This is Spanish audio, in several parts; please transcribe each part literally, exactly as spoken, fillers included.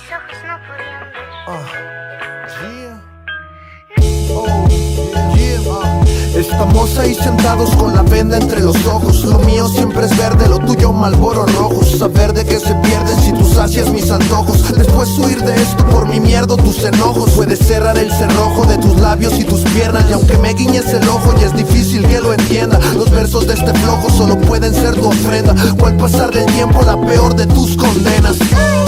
ojos no podían ver. Ah, yeah. Oh, yeah, ah. Estamos ahí sentados con la venda entre los ojos. Lo mío siempre es verde, lo tuyo Malboro rojo. Saber de qué se pierden si tú sacias mis antojos. Después huir de esto por mi mierda o tus enojos. Puedes cerrar el cerrojo de tus labios y tus piernas, y aunque me guiñes el ojo ya es difícil que lo entienda. Los versos de este flojo solo pueden ser tu ofrenda, o al pasar del tiempo la peor de tus condenas.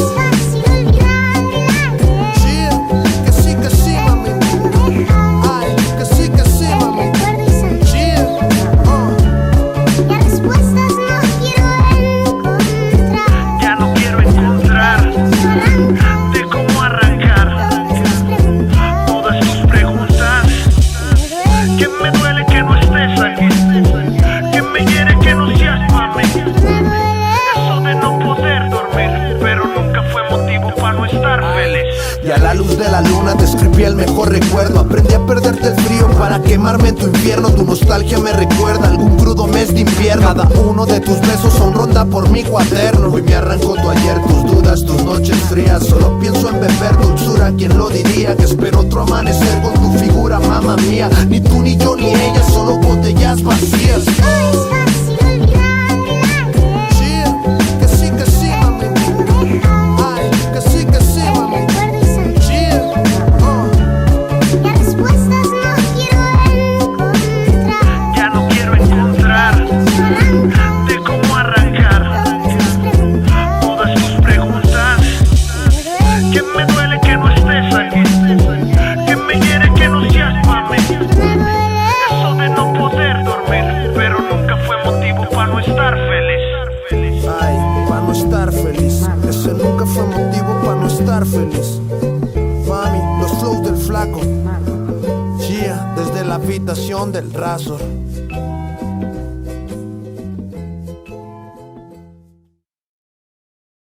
Y a la luz de la luna te escribí el mejor recuerdo. Aprendí a perderte el frío para quemarme en tu infierno. Tu nostalgia me recuerda algún crudo mes de invierno. Cada uno de tus besos son ronda por mi cuaderno. Hoy me arrancó tu ayer, tus dudas, tus noches frías. Solo pienso en beber dulzura, ¿quién lo diría? Que espero otro amanecer con tu figura, mamá mía. Ni tú, ni yo, ni ella, solo botellas vacías. Ese nunca fue motivo para no estar feliz. Mami, los flows del flaco. Yeah, desde la habitación del Razor.